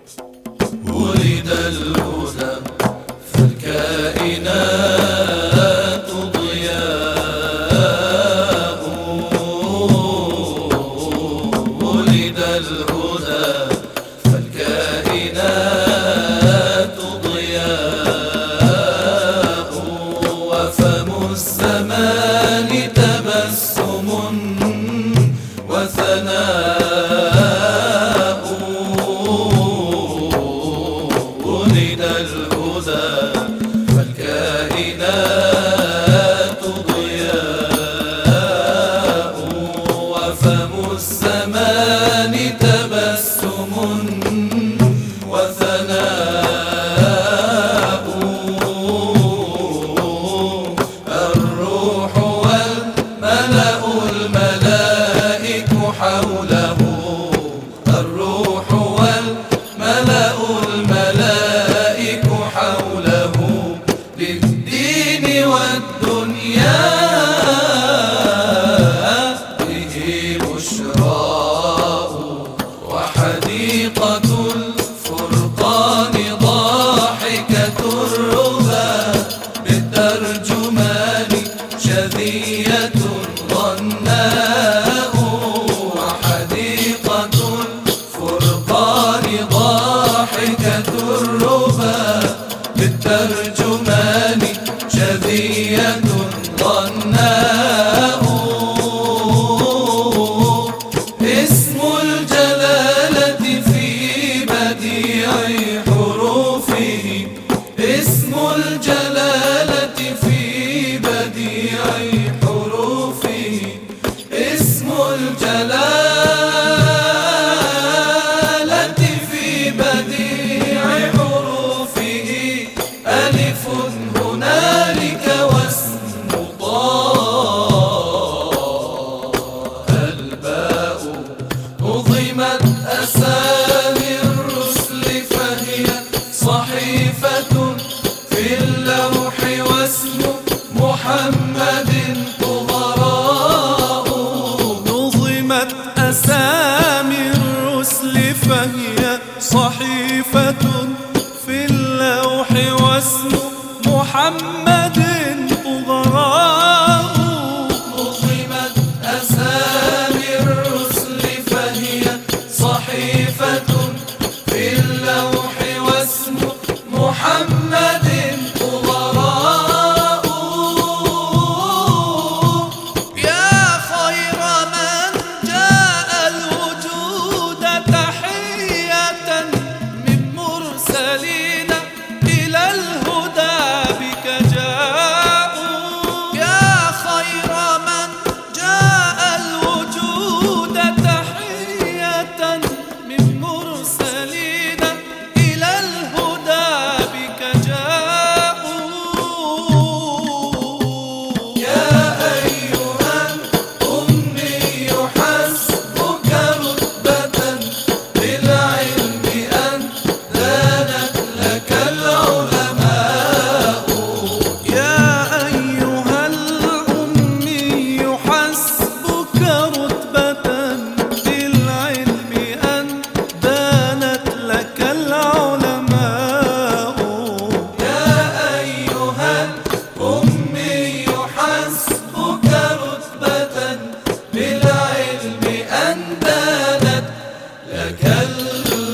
ولد الهدى فالكائنات ضياء، ولد الهدى فالكائنات ضياء، وفم الزمان تبسم وثناء، ولد الهدى فالكائنات ضياء، وفم الزمان تبسم وثناء، الروح والملأ الملائك حوله، الروح والملأ الملائك حوله، للدين والدنيا به بشراء، وحديقة الفرقان ضاحكة الربا، بالترجمان شذية غناء، وحديقة الفرقان ضاحكة الربا، بالترجمان شذية غناء، اسم الجلالة في بديع حروفه، اسم الجلالة في بديع حروفه، اسم الجلالة في بديع حروفه، ألف هنالك واسم طه الباء، نظمت أسامي الرسل فهي صحيفة في اللوح، واسم محمد طهراء، نظمت أسامي الرسل فهي صحيفة في اللوح، واسم محمد طهراء، نظمت أسامي الرسل فهي صحيفة في اللوح، واسم محمد طهراء، يا خير من جاء الوجود تحية من مرسلين إلى الهدى بك جاءوا، يا خير من جاء الوجود تحية من مرسلين إلى الهدى بك جاءوا، يا أيها الأمي حسبك رتبة بالعلم أن دانت لك العلماء، يا أيها الأمي حسبك رتبة بالعلم أن دانت لك العلماء، يا أيها الأمي حسبك رتبة بالعلم أن دانت لك العلماء.